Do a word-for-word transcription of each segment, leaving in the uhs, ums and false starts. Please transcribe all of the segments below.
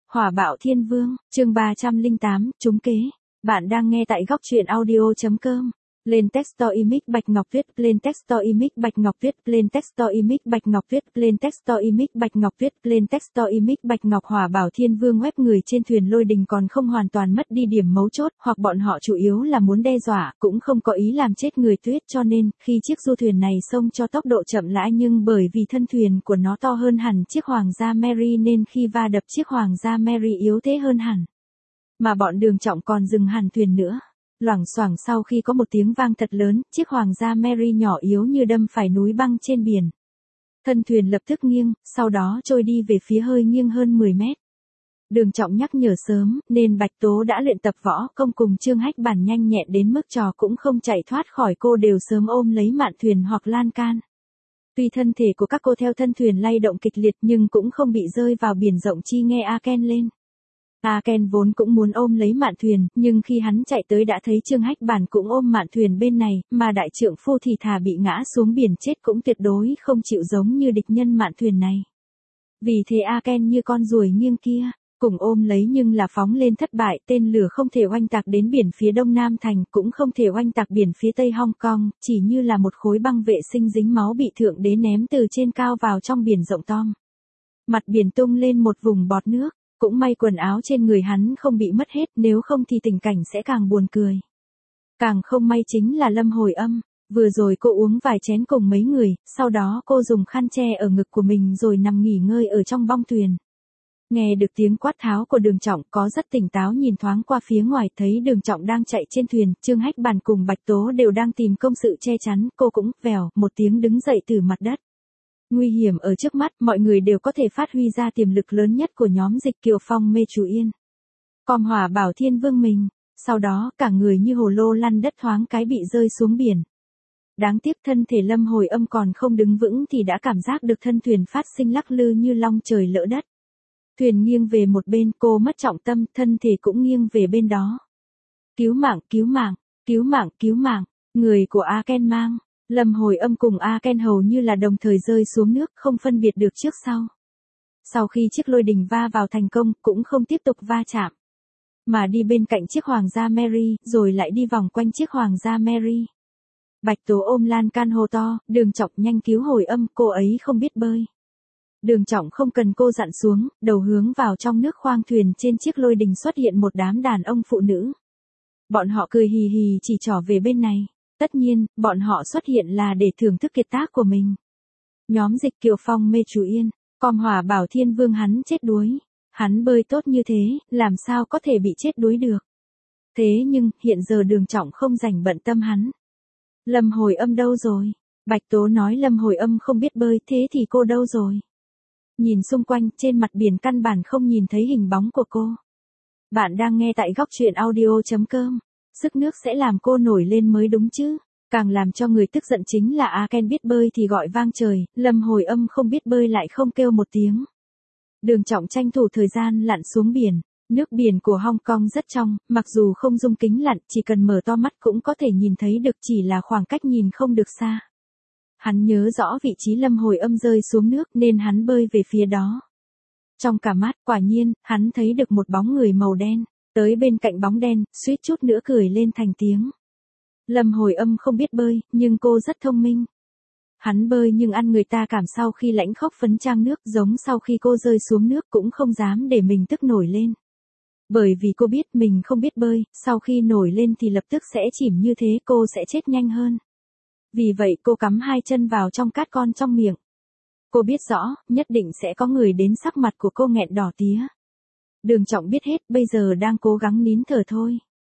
Hỏa bạo thiên vương, chương ba trăm lẻ tám, trúng kế. Bạn đang nghe tại góc truyện audio.com. Lên texto image Bạch Ngọc viết, lên texto image Bạch Ngọc viết, lên texto image Bạch Ngọc viết, lên texto image Bạch Ngọc viết, lên texto image Bạch Ngọc. Hỏa bảo thiên vương web người trên thuyền lôi đình còn không hoàn toàn mất đi điểm mấu chốt, hoặc bọn họ chủ yếu là muốn đe dọa, cũng không có ý làm chết người Tuyết, cho nên, khi chiếc du thuyền này xông cho tốc độ chậm rãi, nhưng bởi vì thân thuyền của nó to hơn hẳn chiếc Hoàng gia Mary nên khi va đập chiếc Hoàng gia Mary yếu thế hơn hẳn. Mà bọn Đường Trọng còn dừng hẳn thuyền nữa. Loảng xoảng sau khi có một tiếng vang thật lớn, chiếc Hoàng gia Mary nhỏ yếu như đâm phải núi băng trên biển. Thân thuyền lập tức nghiêng, sau đó trôi đi về phía hơi nghiêng hơn mười mét. Đường Trọng nhắc nhở sớm, nên Bạch Tố đã luyện tập võ công cùng Trương Hách Bản nhanh nhẹn đến mức trò cũng không chạy thoát khỏi cô đều sớm ôm lấy mạn thuyền hoặc lan can. Tuy thân thể của các cô theo thân thuyền lay động kịch liệt nhưng cũng không bị rơi vào biển rộng chi nghe Aken lên. Aken vốn cũng muốn ôm lấy mạn thuyền, nhưng khi hắn chạy tới đã thấy Trương Hách Bản cũng ôm mạn thuyền bên này, mà đại trượng phu thì thà bị ngã xuống biển chết cũng tuyệt đối không chịu giống như địch nhân mạn thuyền này. Vì thế Aken như con ruồi nghiêng kia, cùng ôm lấy nhưng là phóng lên thất bại, tên lửa không thể oanh tạc đến biển phía đông Nam Thành, cũng không thể oanh tạc biển phía tây Hong Kong, chỉ như là một khối băng vệ sinh dính máu bị thượng đế ném từ trên cao vào trong biển rộng Tom. Mặt biển tung lên một vùng bọt nước. Cũng may quần áo trên người hắn không bị mất hết, nếu không thì tình cảnh sẽ càng buồn cười. Càng không may chính là Lâm Hồi Âm, vừa rồi cô uống vài chén cùng mấy người, sau đó cô dùng khăn che ở ngực của mình rồi nằm nghỉ ngơi ở trong bong thuyền. Nghe được tiếng quát tháo của Đường Trọng, có rất tỉnh táo nhìn thoáng qua phía ngoài, thấy Đường Trọng đang chạy trên thuyền, Trương Hách Bản cùng Bạch Tố đều đang tìm công sự che chắn, cô cũng vèo một tiếng đứng dậy từ mặt đất. Nguy hiểm ở trước mắt, mọi người đều có thể phát huy ra tiềm lực lớn nhất của nhóm Dịch Kiều Phong mê chú yên. Com Hỏa bảo thiên vương mình, sau đó cả người như hồ lô lăn đất thoáng cái bị rơi xuống biển. Đáng tiếc thân thể Lâm Hồi Âm còn không đứng vững thì đã cảm giác được thân thuyền phát sinh lắc lư như long trời lỡ đất. Thuyền nghiêng về một bên, cô mất trọng tâm, thân thể cũng nghiêng về bên đó. Cứu mạng, cứu mạng, cứu mạng, cứu mạng, người của Aken mang. Lâm Hồi Âm cùng Aken hầu như là đồng thời rơi xuống nước, không phân biệt được trước sau. Sau khi chiếc lôi đình va vào thành công, cũng không tiếp tục va chạm, mà đi bên cạnh chiếc Hoàng gia Mary, rồi lại đi vòng quanh chiếc Hoàng gia Mary. Bạch Tố ôm lan can hô to, Đường Trọng nhanh cứu Hồi Âm, cô ấy không biết bơi. Đường Trọng không cần cô dặn xuống, đầu hướng vào trong nước khoang thuyền. Trên chiếc lôi đình xuất hiện một đám đàn ông phụ nữ. Bọn họ cười hì hì chỉ trỏ về bên này. Tất nhiên, bọn họ xuất hiện là để thưởng thức kiệt tác của mình. Nhóm Dịch Kiều Phong mê chú yên, Com Hỏa bảo thiên vương hắn chết đuối. Hắn bơi tốt như thế, làm sao có thể bị chết đuối được. Thế nhưng, hiện giờ Đường Trọng không rảnh bận tâm hắn. Lâm Hồi Âm đâu rồi? Bạch Tố nói Lâm Hồi Âm không biết bơi, thế thì cô đâu rồi? Nhìn xung quanh, trên mặt biển căn bản không nhìn thấy hình bóng của cô. Bạn đang nghe tại góc truyện audio.com. Sức nước sẽ làm cô nổi lên mới đúng chứ. Càng làm cho người tức giận chính là Aken biết bơi thì gọi vang trời, Lâm Hồi Âm không biết bơi lại không kêu một tiếng. Đường Trọng tranh thủ thời gian lặn xuống biển. Nước biển của Hong Kong rất trong, mặc dù không dung kính lặn, chỉ cần mở to mắt cũng có thể nhìn thấy được, chỉ là khoảng cách nhìn không được xa. Hắn nhớ rõ vị trí Lâm Hồi Âm rơi xuống nước nên hắn bơi về phía đó. Trong cả mắt, quả nhiên, hắn thấy được một bóng người màu đen. Tới bên cạnh bóng đen, suýt chút nữa cười lên thành tiếng. Lâm Hồi Âm không biết bơi, nhưng cô rất thông minh. Hắn bơi nhưng ăn người ta cảm, sau khi lãnh khóc phấn trang nước, giống sau khi cô rơi xuống nước cũng không dám để mình tức nổi lên. Bởi vì cô biết mình không biết bơi, sau khi nổi lên thì lập tức sẽ chìm, như thế cô sẽ chết nhanh hơn. Vì vậy cô cắm hai chân vào trong cát con trong miệng. Cô biết rõ, nhất định sẽ có người đến, sắc mặt của cô nghẹn đỏ tía. Đường Trọng biết hết, bây giờ đang cố gắng nín thở thôi.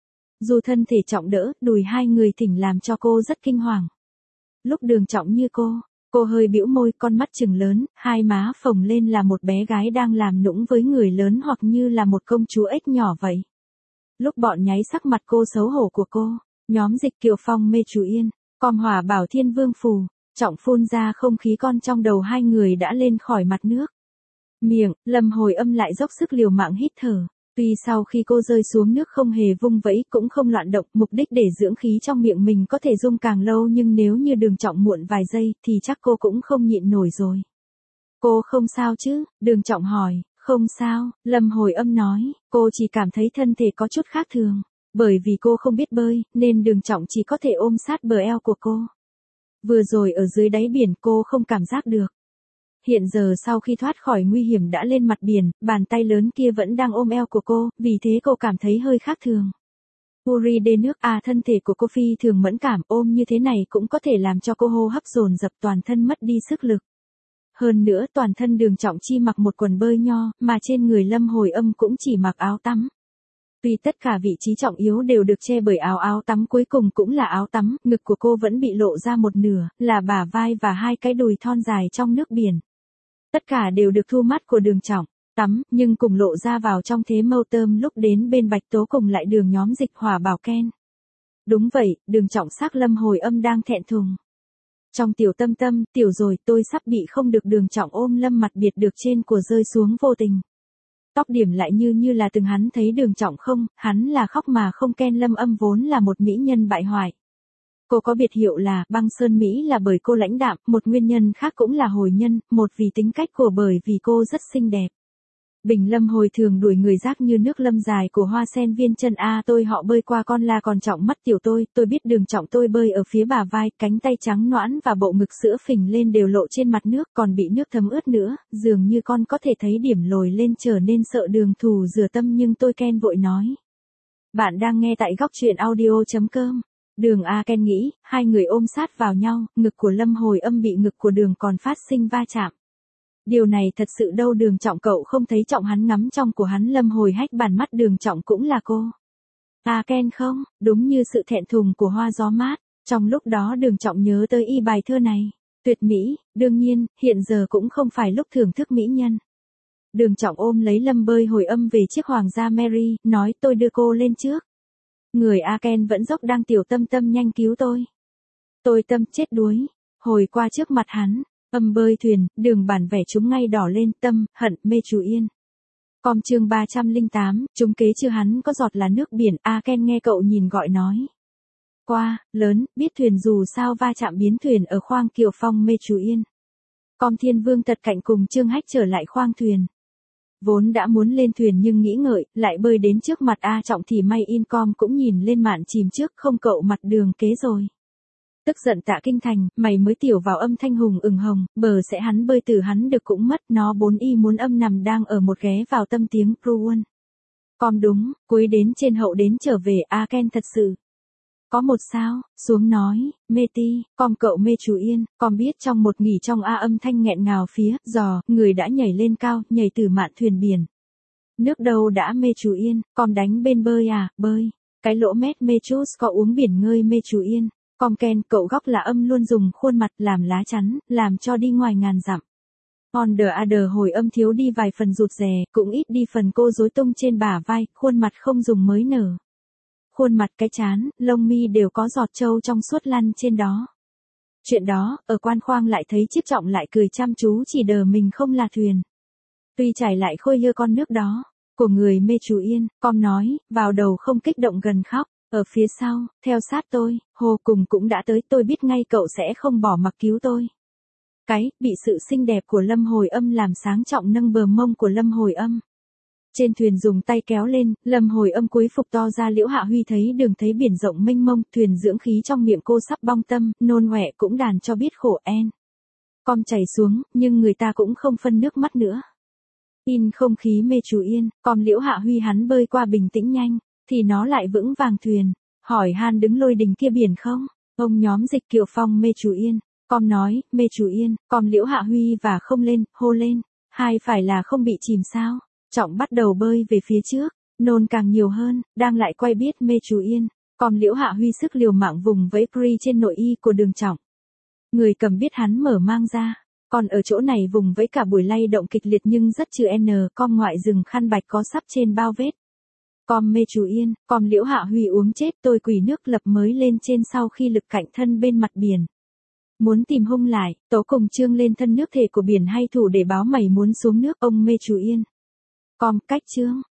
Dù thân thể trọng đỡ, đùi hai người thỉnh làm cho cô rất kinh hoàng. Lúc Đường Trọng như cô, cô hơi bĩu môi, con mắt trừng lớn, hai má phồng lên là một bé gái đang làm nũng với người lớn, hoặc như là một công chúa ếch nhỏ vậy. Lúc bọn nháy sắc mặt cô xấu hổ của cô, nhóm Dịch Kiều Phong mê chú yên, Com Hỏa bảo thiên vương phù, Trọng phun ra không khí, con trong đầu hai người đã lên khỏi mặt nước. Miệng, Lâm Hồi Âm lại dốc sức liều mạng hít thở. Tuy sau khi cô rơi xuống nước không hề vung vẫy, cũng không loạn động, mục đích để dưỡng khí trong miệng mình có thể dung càng lâu, nhưng nếu như Đường Trọng muộn vài giây thì chắc cô cũng không nhịn nổi rồi. Cô không sao chứ? Đường Trọng hỏi. Không sao, Lâm Hồi Âm nói, cô chỉ cảm thấy thân thể có chút khác thường. Bởi vì cô không biết bơi, nên Đường Trọng chỉ có thể ôm sát bờ eo của cô. Vừa rồi ở dưới đáy biển cô không cảm giác được. Hiện giờ sau khi thoát khỏi nguy hiểm đã lên mặt biển, bàn tay lớn kia vẫn đang ôm eo của cô, vì thế cô cảm thấy hơi khác thường. Uri đê nước à thân thể của cô phi thường mẫn cảm, ôm như thế này cũng có thể làm cho cô hô hấp dồn dập toàn thân mất đi sức lực. Hơn nữa toàn thân Đường Trọng chi mặc một quần bơi nho, mà trên người Lâm Hồi Âm cũng chỉ mặc áo tắm. Tuy tất cả vị trí trọng yếu đều được che bởi áo áo tắm cuối cùng cũng là áo tắm, ngực của cô vẫn bị lộ ra một nửa, là bả vai và hai cái đùi thon dài trong nước biển. Tất cả đều được thu mắt của Đường Trọng, tắm, nhưng cùng lộ ra vào trong thế mâu tơm lúc đến bên Bạch Tố cùng lại Đường nhóm Dịch Hỏa bảo Ken. Đúng vậy, Đường Trọng sắc Lâm Hồi Âm đang thẹn thùng. Trong tiểu tâm tâm, tiểu rồi tôi sắp bị không được Đường Trọng ôm Lâm mặt biệt được trên của rơi xuống vô tình. Tóc điểm lại như như là từng hắn thấy Đường Trọng không, hắn là khóc mà không Ken Lâm Âm vốn là một mỹ nhân bại hoại. Cô có biệt hiệu là băng sơn Mỹ là bởi cô lãnh đạm, một nguyên nhân khác cũng là hồi nhân, một vì tính cách của bởi vì cô rất xinh đẹp. Bình Lâm hồi thường đuổi người rác như nước lâm dài của hoa sen viên chân a tôi họ bơi qua con la còn Trọng mắt tiểu tôi, tôi biết Đường Trọng tôi bơi ở phía bả vai, cánh tay trắng nõn và bộ ngực sữa phình lên đều lộ trên mặt nước còn bị nước thấm ướt nữa, dường như con có thể thấy điểm lồi lên trở nên sợ Đường thù rửa tâm nhưng tôi Ken vội nói. Bạn đang nghe tại góc truyện audio.com. Đường A Ken nghĩ, hai người ôm sát vào nhau, ngực của Lâm Hồi Âm bị ngực của Đường còn phát sinh va chạm. Điều này thật sự đâu Đường Trọng cậu không thấy Trọng hắn ngắm trong của hắn Lâm Hồi hách bàn mắt Đường Trọng cũng là cô. A Ken không, đúng như sự thẹn thùng của hoa gió mát, trong lúc đó Đường Trọng nhớ tới y bài thơ này, tuyệt mỹ, đương nhiên, hiện giờ cũng không phải lúc thưởng thức mỹ nhân. Đường Trọng ôm lấy Lâm bơi Hồi Âm về chiếc Hoàng gia Mary, nói tôi đưa cô lên trước. Người A Ken vẫn dốc đang tiểu tâm tâm nhanh cứu tôi. Tôi tâm chết đuối, hồi qua trước mặt hắn. Âm bơi thuyền, Đường bản vẻ chúng ngay đỏ lên tâm, hận, mê chú yên. Com chương ba trăm lẻ tám, chúng kế chưa hắn có giọt là nước biển, A Ken nghe cậu nhìn gọi nói. Qua, lớn, biết thuyền dù sao va chạm biến thuyền ở khoang Kiều Phong mê chú yên. Com Thiên Vương tật cạnh cùng Trương Hách trở lại khoang thuyền. Vốn đã muốn lên thuyền nhưng nghĩ ngợi, lại bơi đến trước mặt A Trọng thì may Incom cũng nhìn lên mạn chìm trước không cậu mặt Đường kế rồi. Tức giận Tạ Kinh Thành, mày mới tiểu vào âm thanh hùng ửng hồng, bờ sẽ hắn bơi từ hắn được cũng mất, nó bốn y muốn âm nằm đang ở một ghé vào tâm tiếng Ruan. Com đúng, cuối đến trên hậu đến trở về A Ken thật sự. Có một sao, xuống nói, mê ti, Com cậu mê chú yên, Com biết trong một nghỉ trong A âm thanh nghẹn ngào phía, giò, người đã nhảy lên cao, nhảy từ mạn thuyền biển. Nước đâu đã mê chú yên, Com đánh bên bơi à, bơi, cái lỗ mét mê chút có uống biển ngơi mê chú yên. Com Ken cậu góc là âm luôn dùng khuôn mặt làm lá chắn, làm cho đi ngoài ngàn dặm. On the other Hồi Âm thiếu đi vài phần rụt rè, cũng ít đi phần cô rối tung trên bả vai, khuôn mặt không dùng mới nở. Khuôn mặt cái chán, lông mi đều có giọt trâu trong suốt lăn trên đó. Chuyện đó, ở quan khoang lại thấy chiếc Trọng lại cười chăm chú chỉ đờ mình không là thuyền. Tuy trải lại khôi hơ con nước đó, của người mê chú yên, Com nói, vào đầu không kích động gần khóc. Ở phía sau, theo sát tôi, Hồ cùng cũng đã tới tôi biết ngay cậu sẽ không bỏ mặc cứu tôi. Cái, bị sự xinh đẹp của Lâm Hồi Âm làm sáng Trọng nâng bờ mông của Lâm Hồi Âm. Trên thuyền dùng tay kéo lên, Lâm Hồi Âm cúi phục to ra Liễu Hạ Huy thấy Đường thấy biển rộng mênh mông, thuyền dưỡng khí trong miệng cô sắp bong tâm, nôn ọe cũng đàn cho biết khổ en. Com chảy xuống, nhưng người ta cũng không phân nước mắt nữa. In không khí mê chú yên, Com Liễu Hạ Huy hắn bơi qua bình tĩnh nhanh. Thì nó lại vững vàng thuyền, hỏi han đứng lôi đình kia biển không, ông nhóm Dịch Kiều Phong mê chú yên, Com nói, mê chú yên, Com Liễu Hạ Huy và không lên, hô lên, hai phải là không bị chìm sao, Trọng bắt đầu bơi về phía trước, nôn càng nhiều hơn, đang lại quay biết mê chú yên, Com Liễu Hạ Huy sức liều mạng vùng vẫy free trên nội y của Đường Trọng. Người cầm biết hắn mở mang ra, còn ở chỗ này vùng với cả buổi lay động kịch liệt nhưng rất trừ n, Com ngoại rừng khăn bạch có sắp trên bao vết. Com mê chú yên, Com Liễu Hạ Huy uống chết tôi quỳ nước lập mới lên trên sau khi lực cạnh thân bên mặt biển. Muốn tìm hung lại, tố cùng Trương lên thân nước thể của biển hay thủ để báo mày muốn xuống nước ông mê chú yên. Com cách Trương,